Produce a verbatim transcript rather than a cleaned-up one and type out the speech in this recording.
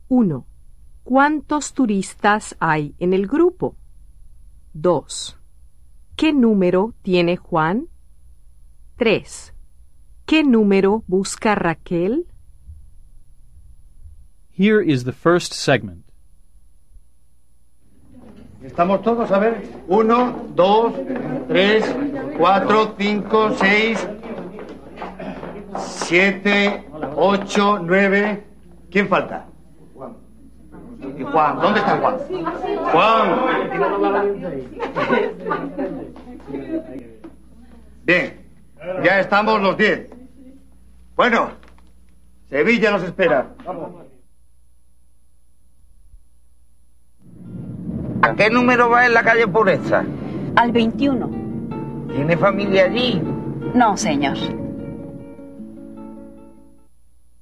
uno. ¿Cuántos turistas hay en el grupo? dos. ¿Qué número tiene Juan? tres. ¿Qué número busca Raquel? Here is the first segment. ¿Estamos todos? A ver. Uno, dos, tres, cuatro, cinco, seis, siete, ocho, nueve. ¿Quién falta? Y Juan. ¿Dónde está Juan? Juan. Bien. Ya estamos los diez. Bueno. Sevilla nos espera. ¿A qué número va en la calle Pureza? Al veintiuno. ¿Tiene familia allí? No, señor.